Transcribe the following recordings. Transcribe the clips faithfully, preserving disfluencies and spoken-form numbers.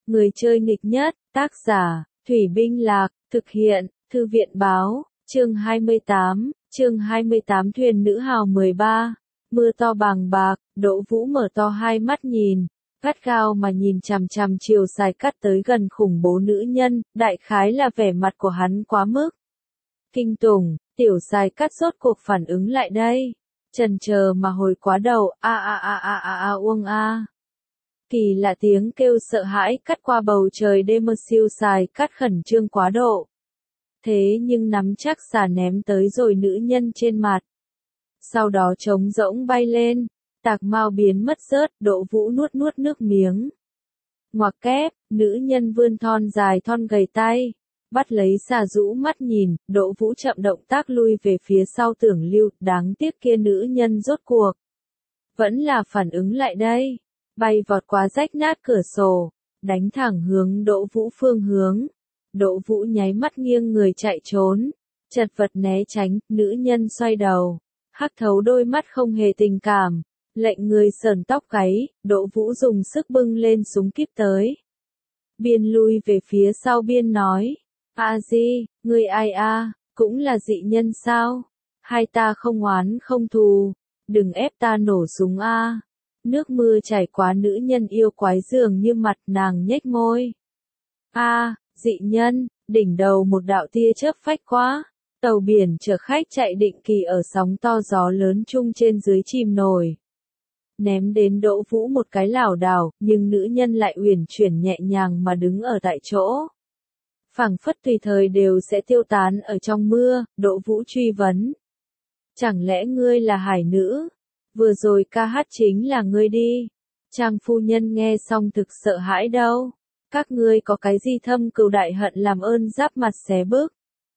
Người chơi nghịch nhất, tác giả, Thủy Binh Lạc, thực hiện, Thư viện Báo, chương hai mươi tám, chương hai mươi tám Thuyền Nữ Hào mười ba, mưa to bàng bạc, Đỗ Vũ mở to hai mắt nhìn, gắt gao mà nhìn chằm chằm chiều dài cắt tới gần khủng bố nữ nhân, đại khái là vẻ mặt của hắn quá mức kinh tủng, tiểu dài cắt rốt cuộc phản ứng lại đây, chần chờ mà hồi quá đầu, a a a a a a uông a. Kỳ lạ tiếng kêu sợ hãi cắt qua bầu trời đêm mơ siêu dài cắt khẩn trương quá độ. Thế nhưng nắm chắc xà ném tới rồi nữ nhân trên mặt. Sau đó trống rỗng bay lên, tạc mau biến mất rớt, Đỗ Vũ nuốt nuốt nước miếng. Ngoặc kép, nữ nhân vươn thon dài thon gầy tay, bắt lấy xà rũ mắt nhìn, Đỗ Vũ chậm động tác lui về phía sau tưởng lưu, đáng tiếc kia nữ nhân rốt cuộc. Vẫn là phản ứng lại đây, bay vọt qua rách nát cửa sổ, đánh thẳng hướng Đỗ Vũ phương hướng. Đỗ Vũ nháy mắt nghiêng người chạy trốn, chật vật né tránh, nữ nhân xoay đầu, hắc thấu đôi mắt không hề tình cảm, lệnh người sờn tóc gáy, Đỗ Vũ dùng sức bưng lên súng kíp tới. Biên lui về phía sau biên nói, a di, người ai a, cũng là dị nhân sao? Hai ta không oán không thù, đừng ép ta nổ súng a. Nước mưa chảy qua nữ nhân yêu quái dường như mặt nàng nhếch môi. A, dị nhân, đỉnh đầu một đạo tia chớp phách quá, tàu biển chở khách chạy định kỳ ở sóng to gió lớn chung trên dưới chìm nổi. Ném đến Đỗ Vũ một cái lảo đảo, nhưng nữ nhân lại uyển chuyển nhẹ nhàng mà đứng ở tại chỗ. Phảng phất tùy thời đều sẽ tiêu tán ở trong mưa, Đỗ Vũ truy vấn. Chẳng lẽ ngươi là hải nữ? Vừa rồi ca hát chính là ngươi đi. Trang phu nhân nghe xong thực sợ hãi đâu. Các ngươi có cái gì thâm cừu đại hận làm ơn giáp mặt xé bước.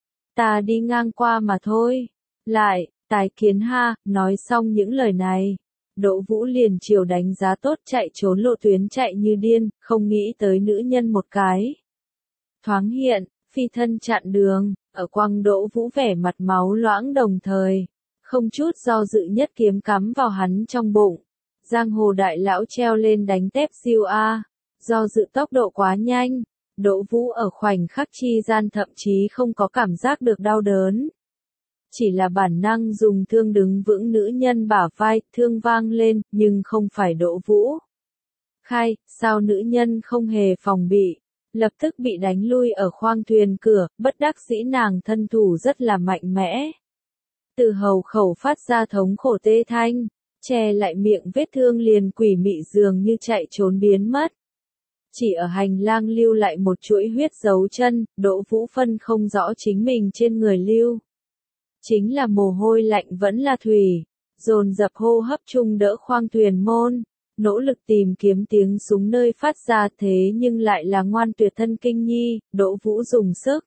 Ta đi ngang qua mà thôi. Lại, tài kiến ha, nói xong những lời này. Đỗ Vũ liền chiều đánh giá tốt chạy trốn lộ tuyến chạy như điên, không nghĩ tới nữ nhân một cái. Thoáng hiện, phi thân chặn đường, ở quăng Đỗ Vũ vẻ mặt máu loãng đồng thời. Không chút do dự nhất kiếm cắm vào hắn trong bụng. Giang hồ đại lão treo lên đánh tép siêu A. Do dự tốc độ quá nhanh, Đỗ Vũ ở khoảnh khắc chi gian thậm chí không có cảm giác được đau đớn. Chỉ là bản năng dùng thương đứng vững nữ nhân bả vai, thương vang lên, nhưng không phải Đỗ Vũ. Khai, sao nữ nhân không hề phòng bị, lập tức bị đánh lui ở khoang thuyền cửa, bất đắc dĩ nàng thân thủ rất là mạnh mẽ. Từ hầu khẩu phát ra thống khổ tê thanh, che lại miệng vết thương liền quỷ mị dường như chạy trốn biến mất. Chỉ ở hành lang lưu lại một chuỗi huyết dấu chân, Đỗ Vũ phân không rõ chính mình trên người lưu. Chính là mồ hôi lạnh vẫn là thủy, dồn dập hô hấp chung đỡ khoang thuyền môn, nỗ lực tìm kiếm tiếng súng nơi phát ra thế nhưng lại là ngoan tuyệt thân Kinh Nhi, Đỗ Vũ dùng sức.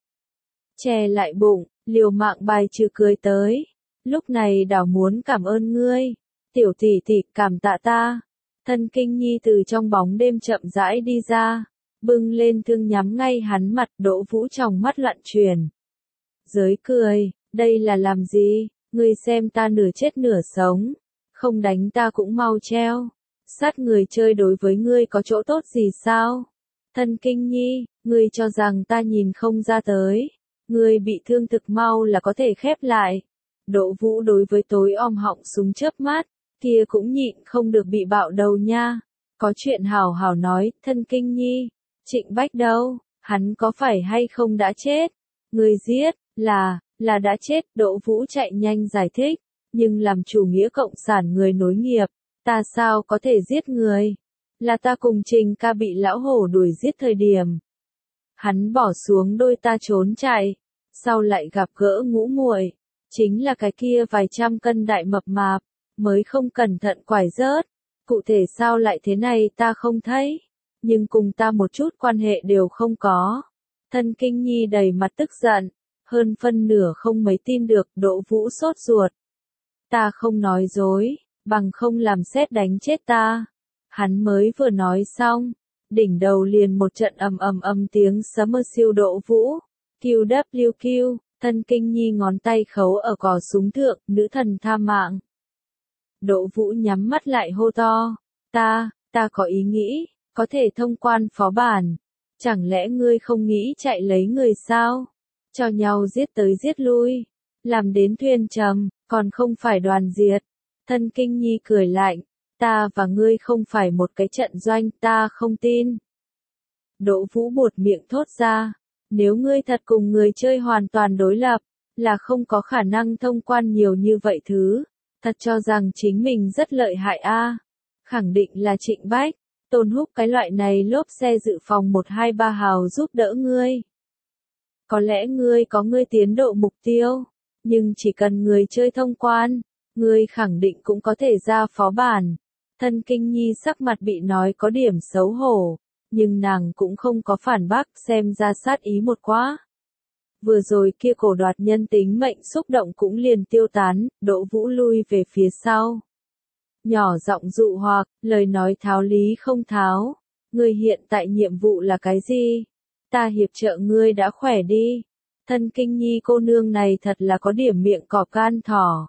Che lại bụng, liều mạng bài trừ cười tới. Lúc này đảo muốn cảm ơn ngươi, tiểu tỷ tỷ cảm tạ ta. Thân Kinh Nhi từ trong bóng đêm chậm rãi đi ra, bưng lên thương nhắm ngay hắn mặt, Đỗ Vũ trong mắt loạn chuyển. Giới cười, đây là làm gì, ngươi xem ta nửa chết nửa sống, không đánh ta cũng mau treo. Sát người chơi đối với ngươi có chỗ tốt gì sao? Thân Kinh Nhi, ngươi cho rằng ta nhìn không ra tới, ngươi bị thương thực mau là có thể khép lại. Đỗ Vũ đối với tối om họng súng chớp mắt, kia cũng nhịn không được bị bạo đầu nha. Có chuyện hảo hảo nói, thân Kinh Nhi, Trịnh Bách đâu, hắn có phải hay không đã chết? Người giết, là, là đã chết, Đỗ Vũ chạy nhanh giải thích, nhưng làm chủ nghĩa cộng sản người nối nghiệp, ta sao có thể giết người? Là ta cùng Trình ca bị lão hổ đuổi giết thời điểm. Hắn bỏ xuống đôi ta trốn chạy, sau lại gặp gỡ ngũ muội. Chính là cái kia vài trăm cân đại mập mạp, mới không cẩn thận quải rớt. Cụ thể sao lại thế này ta không thấy, nhưng cùng ta một chút quan hệ đều không có. Thân Kinh Nhi đầy mặt tức giận, hơn phân nửa không mấy tin được, Đỗ Vũ sốt ruột. Ta không nói dối, bằng không làm sét đánh chết ta. Hắn mới vừa nói xong, đỉnh đầu liền một trận ầm ầm ầm tiếng sấm mơ siêu Đỗ Vũ. Q W Q. Thân Kinh Nhi ngón tay khấu ở cò súng thượng, nữ thần tha mạng. Đỗ Vũ nhắm mắt lại hô to, ta, ta có ý nghĩ, có thể thông quan phó bản, Chẳng lẽ ngươi không nghĩ chạy lấy người sao? Cho nhau giết tới giết lui, làm đến thuyền trầm, còn không phải đoàn diệt. Thân Kinh Nhi cười lạnh, ta và ngươi không phải một cái trận doanh, ta không tin. Đỗ Vũ buột miệng thốt ra, nếu ngươi thật cùng người chơi hoàn toàn đối lập, là không có khả năng thông quan nhiều như vậy thứ, thật cho rằng chính mình rất lợi hại a. Khẳng định là Trịnh Bách, Tôn Húc cái loại này lốp xe dự phòng một hai ba hào giúp đỡ ngươi. Có lẽ ngươi có ngươi tiến độ mục tiêu, nhưng chỉ cần người chơi thông quan, ngươi khẳng định cũng có thể ra phó bản. Thân Kinh Nhi sắc mặt bị nói có điểm xấu hổ, nhưng nàng cũng không có phản bác, xem ra sát ý một quá. Vừa rồi kia cổ đoạt nhân tính mệnh xúc động cũng liền tiêu tán, Đỗ Vũ lui về phía sau. Nhỏ giọng dụ hoặc, lời nói tháo lý không tháo. Ngươi hiện tại nhiệm vụ là cái gì? Ta hiệp trợ ngươi đã khỏe đi. Thân Kinh Nhi cô nương này thật là có điểm miệng cọp gan thỏ.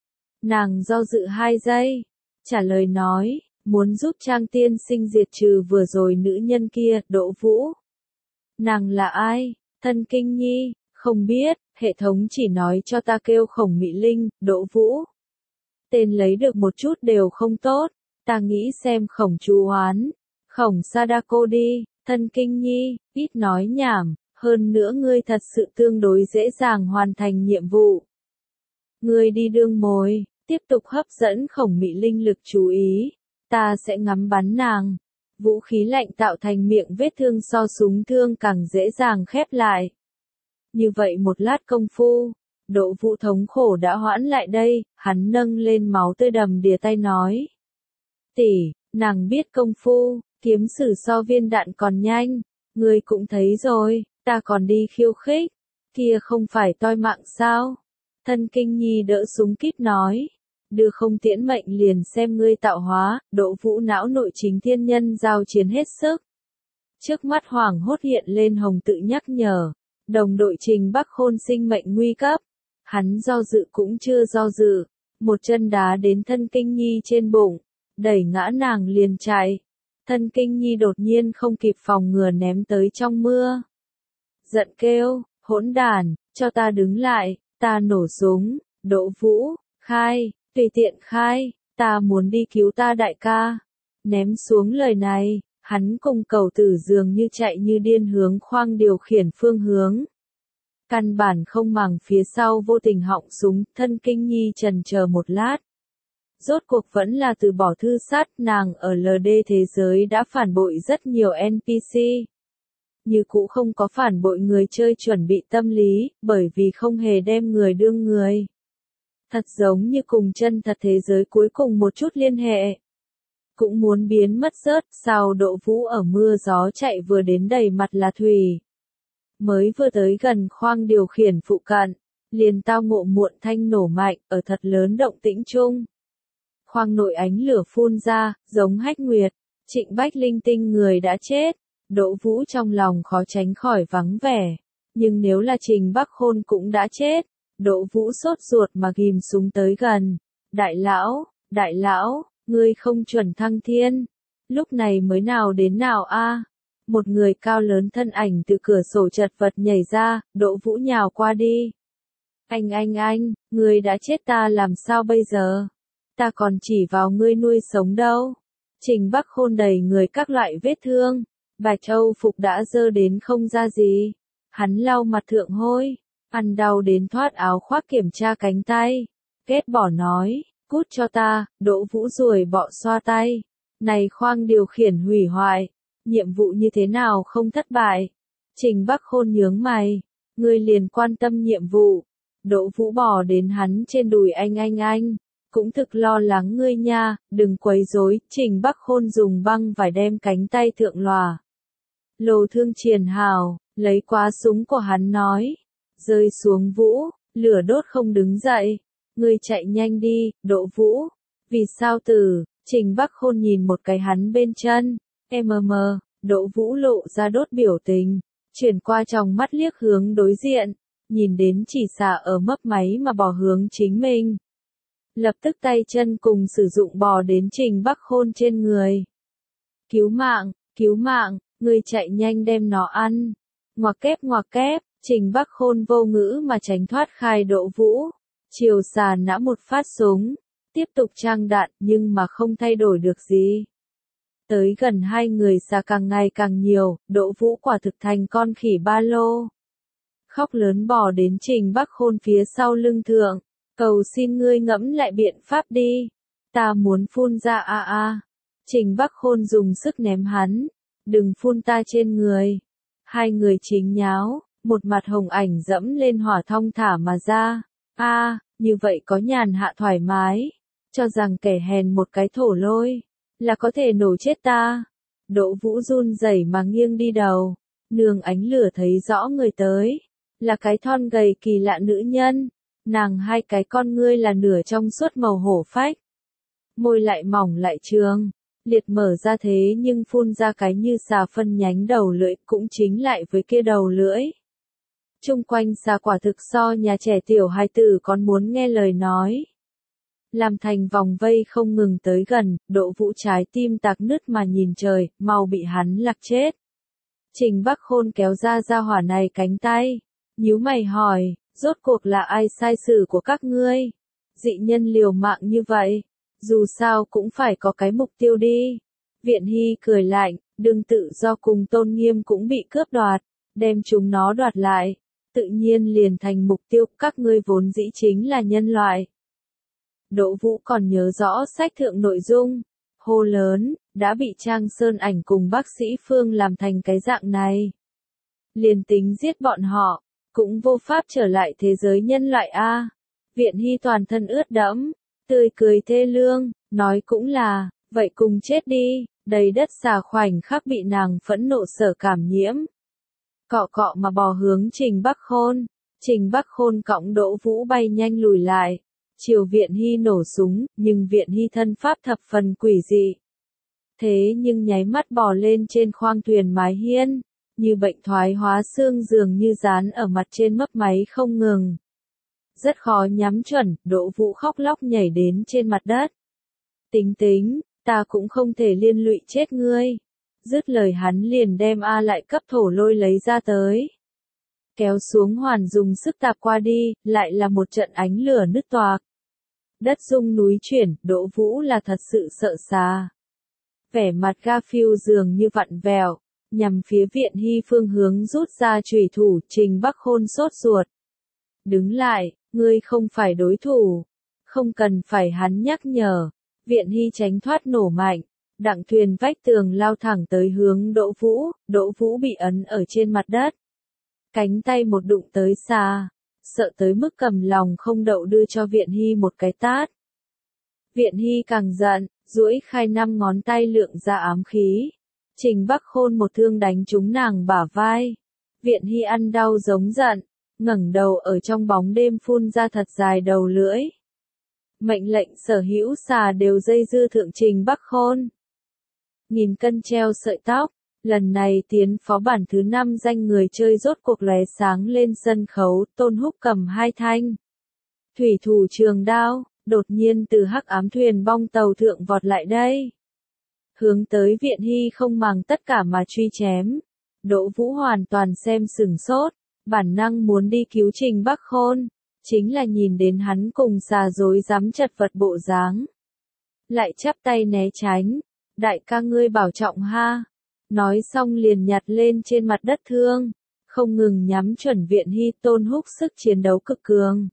Nàng do dự hai giây, trả lời nói, muốn giúp Trang tiên sinh diệt trừ vừa rồi nữ nhân kia, Đỗ Vũ. Nàng là ai? Thân Kinh Nhi, không biết, hệ thống chỉ nói cho ta kêu Khổng Mị Linh, Đỗ Vũ. Tên lấy được một chút đều không tốt, ta nghĩ xem Khổng Chú Hoán, Khổng Sadako đi. Thân Kinh Nhi, ít nói nhảm, hơn nữa ngươi thật sự tương đối dễ dàng hoàn thành nhiệm vụ. Ngươi đi đương mồi, tiếp tục hấp dẫn Khổng Mị Linh lực chú ý, ta sẽ ngắm bắn nàng. Vũ khí lạnh tạo thành miệng vết thương so súng thương càng dễ dàng khép lại. Như vậy một lát công phu, Đỗ Vũ thống khổ đã hoãn lại đây, hắn nâng lên máu tươi đầm đìa tay nói. Tỷ, nàng biết công phu, kiếm sử so viên đạn còn nhanh, ngươi cũng thấy rồi, ta còn đi khiêu khích, kia không phải toi mạng sao? Thân Kinh Nhi đỡ súng kíp nói, đưa không tiễn mệnh liền xem ngươi tạo hóa. Đỗ Vũ não nội chính thiên nhân giao chiến hết sức. Trước mắt hoảng hốt hiện lên hồng tự nhắc nhở, đồng đội Trình Bắc Khôn sinh mệnh nguy cấp. Hắn do dự cũng chưa do dự, một chân đá đến Thân Kinh Nhi trên bụng, đẩy ngã nàng liền chạy. Thân Kinh Nhi đột nhiên không kịp phòng ngừa ném tới trong mưa. Giận kêu, hỗn đản, cho ta đứng lại, ta nổ súng. Đỗ Vũ, khai, tùy tiện khai, ta muốn đi cứu ta đại ca. Ném xuống lời này, hắn cùng cầu tử dường như chạy như điên hướng khoang điều khiển phương hướng. Căn bản không màng phía sau vô tình họng súng. Thân Kinh Nhi trần chờ một lát. Rốt cuộc vẫn là từ bỏ thư sát, nàng ở lờ đê thế giới đã phản bội rất nhiều en pê xê. Như cũ không có phản bội người chơi chuẩn bị tâm lý, bởi vì không hề đem người đương người. Thật giống như cùng chân thật thế giới cuối cùng một chút liên hệ. Cũng muốn biến mất rớt, sao Đỗ Vũ ở mưa gió chạy vừa đến đầy mặt là thủy. Mới vừa tới gần khoang điều khiển phụ cận, liền tao ngộ muộn thanh nổ mạnh, ở thật lớn động tĩnh chung. Khoang nội ánh lửa phun ra, giống hách nguyệt. Trịnh Bách linh tinh người đã chết. Đỗ Vũ trong lòng khó tránh khỏi vắng vẻ. Nhưng nếu là Trình Bắc Khôn cũng đã chết. Đỗ Vũ sốt ruột mà ghim súng tới gần. Đại lão, đại lão, ngươi không chuẩn thăng thiên. Lúc này mới nào đến nào a? Một người cao lớn thân ảnh từ cửa sổ chật vật nhảy ra, Đỗ Vũ nhào qua đi. Anh anh anh, ngươi đã chết ta làm sao bây giờ? Ta còn chỉ vào ngươi nuôi sống đâu. Trình Bắc Khôn đầy người các loại vết thương, bạch âu phục đã dơ đến không ra gì. Hắn lau mặt thượng hôi, ăn đau đến thoát áo khoác kiểm tra cánh tay. Ghét bỏ nói, cút cho ta. Đỗ Vũ ruồi bọ xoa tay. Này khoang điều khiển hủy hoại, nhiệm vụ như thế nào không thất bại? Trình Bắc Khôn nhướng mày, ngươi liền quan tâm nhiệm vụ. Đỗ Vũ bò đến hắn trên đùi anh anh anh. Cũng thực lo lắng ngươi nha, đừng quấy rối. Trình Bắc Khôn dùng băng vải đem cánh tay thượng lòa. Lồ thương triền hào, lấy quá súng của hắn nói. Rơi xuống Vũ, lửa đốt không đứng dậy. Ngươi chạy nhanh đi, Đỗ Vũ. Vì sao tử? Trình Bắc Khôn nhìn một cái hắn bên chân. mm, Đỗ Vũ lộ ra đốt biểu tình. Chuyển qua trong mắt liếc hướng đối diện. Nhìn đến chỉ xả ở mấp máy mà bỏ hướng chính mình. Lập tức tay chân cùng sử dụng bò đến Trình Bắc Khôn trên người. Cứu mạng, cứu mạng, ngươi chạy nhanh đem nó ăn. Ngoặc kép ngoặc kép, Trình Bắc Khôn vô ngữ mà tránh thoát khai Đỗ Vũ. Chiều xà nã một phát súng, tiếp tục trang đạn nhưng mà không thay đổi được gì. Tới gần hai người xà càng ngày càng nhiều, Đỗ Vũ quả thực thành con khỉ ba lô. Khóc lớn bò đến Trình Bắc Khôn phía sau lưng thượng, cầu xin ngươi ngẫm lại biện pháp đi. Ta muốn phun ra a a. Trình Bắc Khôn dùng sức ném hắn, đừng phun ta trên người. Hai người chính nháo, một mặt hồng ảnh dẫm lên hỏa thong thả mà ra. A, như vậy có nhàn hạ thoải mái, cho rằng kẻ hèn một cái thổ lôi, là có thể nổ chết ta. Đỗ Vũ run rẩy mà nghiêng đi đầu, nương ánh lửa thấy rõ người tới, là cái thon gầy kỳ lạ nữ nhân, nàng hai cái con ngươi là nửa trong suốt màu hổ phách. Môi lại mỏng lại trường, liệt mở ra thế nhưng phun ra cái như xà phân nhánh đầu lưỡi cũng chính lại với kia đầu lưỡi. Trung quanh xà quả thực so nhà trẻ tiểu hài tử còn muốn nghe lời nói. Làm thành vòng vây không ngừng tới gần, Đỗ Vũ trái tim tạc nứt mà nhìn trời, mau bị hắn lạc chết. Trình Bắc Khôn kéo ra ra hỏa này cánh tay, nhíu mày hỏi, rốt cuộc là ai sai sử của các ngươi? Dị nhân liều mạng như vậy, dù sao cũng phải có cái mục tiêu đi. Viện Hy cười lạnh, đừng tự do cùng tôn nghiêm cũng bị cướp đoạt, đem chúng nó đoạt lại, tự nhiên liền thành mục tiêu, các ngươi vốn dĩ chính là nhân loại. Đỗ Vũ còn nhớ rõ sách thượng nội dung, hô lớn, đã bị Trang Sơn Ảnh cùng bác sĩ Phương làm thành cái dạng này. Liền tính giết bọn họ, cũng vô pháp trở lại thế giới nhân loại a. Viện Hy toàn thân ướt đẫm, tươi cười thê lương, nói cũng là, vậy cùng chết đi, đầy đất xà khoảnh khắc bị nàng phẫn nộ sở cảm nhiễm. Cọ cọ mà bò hướng Trình Bắc Khôn, Trình Bắc Khôn cõng Đỗ Vũ bay nhanh lùi lại, chiều Viện Hy nổ súng, nhưng Viện Hy thân pháp thập phần quỷ dị. Thế nhưng nháy mắt bò lên trên khoang thuyền mái hiên, như bệnh thoái hóa xương dường như dán ở mặt trên mấp máy không ngừng. Rất khó nhắm chuẩn, Đỗ Vũ khóc lóc nhảy đến trên mặt đất. Tính tính, ta cũng không thể liên lụy chết ngươi. Dứt lời hắn liền đem A lại cấp thổ lôi lấy ra tới. Kéo xuống hoàn dùng sức tạp qua đi, lại là một trận ánh lửa nứt toạc. Đất rung núi chuyển, Đỗ Vũ là thật sự sợ xà. Vẻ mặt Garfield dường như vặn vẹo, nhằm phía Viện Hy phương hướng rút ra chủy thủ, Trình Bắc Khôn sốt ruột. Đứng lại, ngươi không phải đối thủ. Không cần phải hắn nhắc nhở. Viện Hy tránh thoát nổ mạnh. Đặng thuyền vách tường lao thẳng tới hướng Đỗ Vũ, Đỗ Vũ bị ấn ở trên mặt đất. Cánh tay một đụng tới xà, sợ tới mức cầm lòng không đậu đưa cho Viện Hy một cái tát. Viện Hy càng giận, duỗi khai năm ngón tay lượng ra ám khí. Trình Bắc Khôn một thương đánh trúng nàng bả vai. Viện Hy ăn đau giống giận, ngẩng đầu ở trong bóng đêm phun ra thật dài đầu lưỡi. Mệnh lệnh sở hữu xà đều dây dưa thượng Trình Bắc Khôn. Nghìn cân treo sợi tóc, lần này tiến phó bản thứ năm danh người chơi rốt cuộc lóe sáng lên sân khấu, Tôn Húc cầm hai thanh thủy thủ trường đao, đột nhiên từ hắc ám thuyền bong tàu thượng vọt lại đây. Hướng tới Viện Hy không màng tất cả mà truy chém. Đỗ Vũ hoàn toàn xem sửng sốt, bản năng muốn đi cứu Trình Bắc Khôn, chính là nhìn đến hắn cùng xà rối rắm chật vật bộ dáng. Lại chắp tay né tránh, đại ca ngươi bảo trọng ha. Nói xong liền nhặt lên trên mặt đất thương, không ngừng nhắm chuẩn Viện Hy. Tôn Húc sức chiến đấu cực cường.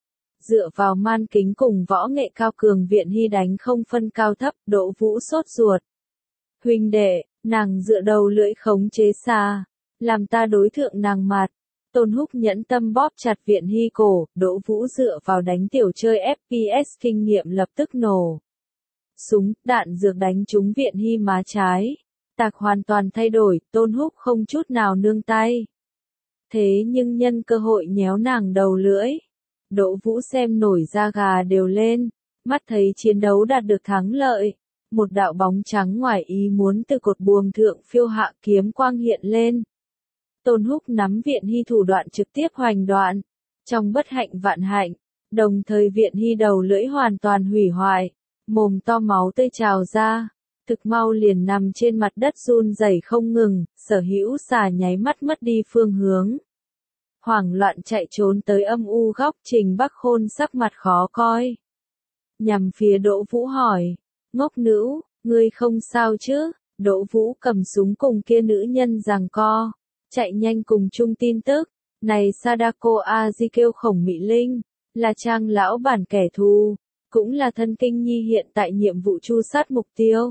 Dựa vào man kính cùng võ nghệ cao cường Viện Hy đánh không phân cao thấp, Đỗ Vũ sốt ruột. Huynh đệ, nàng dựa đầu lưỡi khống chế xà, làm ta đối thượng nàng mặt. Tôn Húc nhẫn tâm bóp chặt Viện Hy cổ, Đỗ Vũ dựa vào đánh tiểu chơi ép pê ét kinh nghiệm lập tức nổ. Súng, đạn dược đánh trúng Viện Hy má trái. Tạc hoàn toàn thay đổi, Tôn Húc không chút nào nương tay. Thế nhưng nhân cơ hội nhéo nàng đầu lưỡi. Đỗ Vũ xem nổi da gà đều lên, mắt thấy chiến đấu đạt được thắng lợi. Một đạo bóng trắng ngoài ý muốn từ cột buồm thượng phiêu hạ, kiếm quang hiện lên. Tôn Húc nắm Viện Hy thủ đoạn trực tiếp hoành đoạn. Trong bất hạnh vạn hạnh, đồng thời Viện Hy đầu lưỡi hoàn toàn hủy hoại, mồm to máu tươi trào ra. thực mau liền nằm trên mặt đất run rẩy không ngừng, Sở Hữu Xà nháy mắt mất đi phương hướng. Hoảng loạn chạy trốn tới âm u góc, Trình Bắc Khôn sắc mặt khó coi. Nhằm phía Đỗ Vũ hỏi, ngốc nữ, ngươi không sao chứ? Đỗ Vũ cầm súng cùng kia nữ nhân giằng co, chạy nhanh cùng chung tin tức, này Sadako Aji kêu Khổng Mị Linh, là Trang lão bản kẻ thù, cũng là Thân Kinh Nhi hiện tại nhiệm vụ tru sát mục tiêu.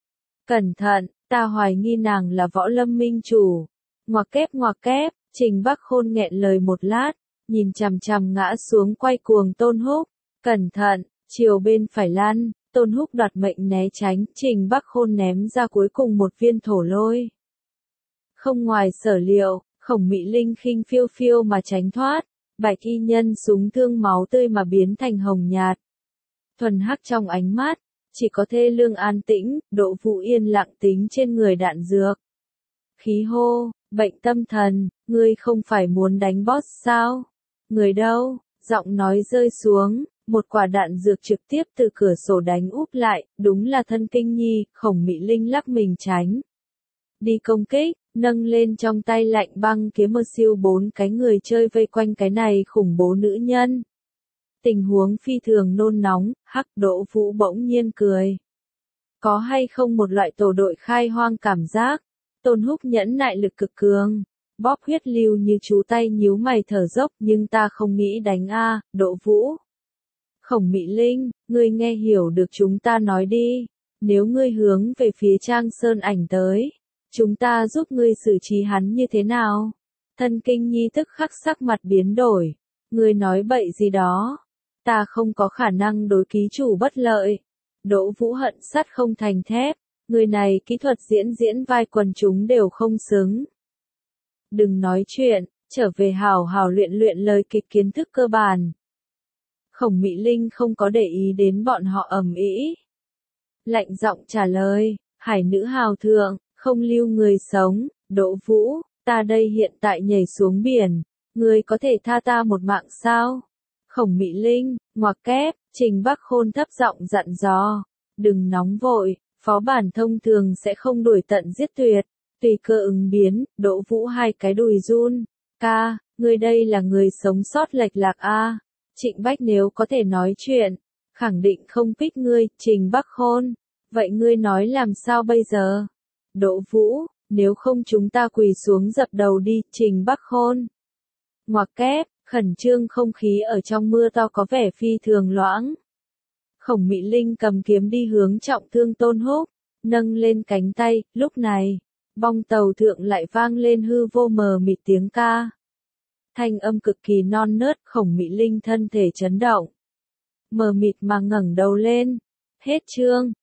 Cẩn thận, ta hoài nghi nàng là Võ Lâm minh chủ. Ngoặc kép ngoặc kép, Trình Bắc Khôn nghẹn lời một lát, nhìn chằm chằm ngã xuống quay cuồng Tôn Húc, cẩn thận, chiều bên phải lăn. Tôn Húc đoạt mệnh né tránh, Trình Bắc Khôn ném ra cuối cùng một viên thổ lôi. Không ngoài sở liệu, Khổng Mị Linh khinh phiêu phiêu mà tránh thoát, bạch y nhân súng thương máu tươi mà biến thành hồng nhạt. Thuần hắc trong ánh mắt, chỉ có thê lương an tĩnh, Đỗ Vũ yên lặng tính trên người đạn dược. Khí hô, bệnh tâm thần, ngươi không phải muốn đánh boss sao? Người đâu? Giọng nói rơi xuống. Một quả đạn dược trực tiếp từ cửa sổ đánh úp lại, đúng là Thân Kinh Nhi, Khổng Mị Linh lắc mình tránh. Đi công kích, nâng lên trong tay lạnh băng kiếm mơ siêu bốn cái người chơi vây quanh cái này khủng bố nữ nhân. Tình huống phi thường nôn nóng, hắc Đỗ Vũ bỗng nhiên cười. Có hay không một loại tổ đội khai hoang cảm giác? Tôn Húc nhẫn nại lực cực cường. Bóp huyết lưu như chú tay nhíu mày thở dốc nhưng ta không nghĩ đánh a, Đỗ Vũ. Khổng Mị Linh, ngươi nghe hiểu được chúng ta nói đi, nếu ngươi hướng về phía Trang Sơn Ảnh tới, chúng ta giúp ngươi xử trí hắn như thế nào? Thân Kinh Nhi tức khắc sắc mặt biến đổi, ngươi nói bậy gì đó, ta không có khả năng đối ký chủ bất lợi. Đỗ Vũ hận sắt không thành thép, người này kỹ thuật diễn diễn vai quần chúng đều không xứng. Đừng nói chuyện, trở về hào hào luyện luyện lời kịch kiến thức cơ bản. Khổng Mị Linh không có để ý đến bọn họ ầm ĩ. Lạnh giọng trả lời, hải nữ hào thượng, không lưu người sống, Đỗ Vũ, ta đây hiện tại nhảy xuống biển, ngươi có thể tha ta một mạng sao? Khổng Mị Linh, ngoặc kép, Trình Bắc Khôn thấp giọng dặn dò, đừng nóng vội, phó bản thông thường sẽ không đuổi tận giết tuyệt, tùy cơ ứng biến. Đỗ Vũ hai cái đùi run, ca, ngươi đây là người sống sót lệch lạc a. Trịnh Bách nếu có thể nói chuyện, khẳng định không pick ngươi, Trình Bắc Khôn. Vậy ngươi nói làm sao bây giờ? Đỗ Vũ, nếu không chúng ta quỳ xuống dập đầu đi, Trình Bắc Khôn. Ngoặc kép, khẩn trương không khí ở trong mưa to có vẻ phi thường loãng. Khổng Mị Linh cầm kiếm đi hướng trọng thương Tôn Húc, nâng lên cánh tay, lúc này, bong tàu thượng lại vang lên hư vô mờ mịt tiếng ca. Thanh âm cực kỳ non nớt, Khổng Mị Linh thân thể chấn động. Mờ mịt mà ngẩng đầu lên. Hết chương.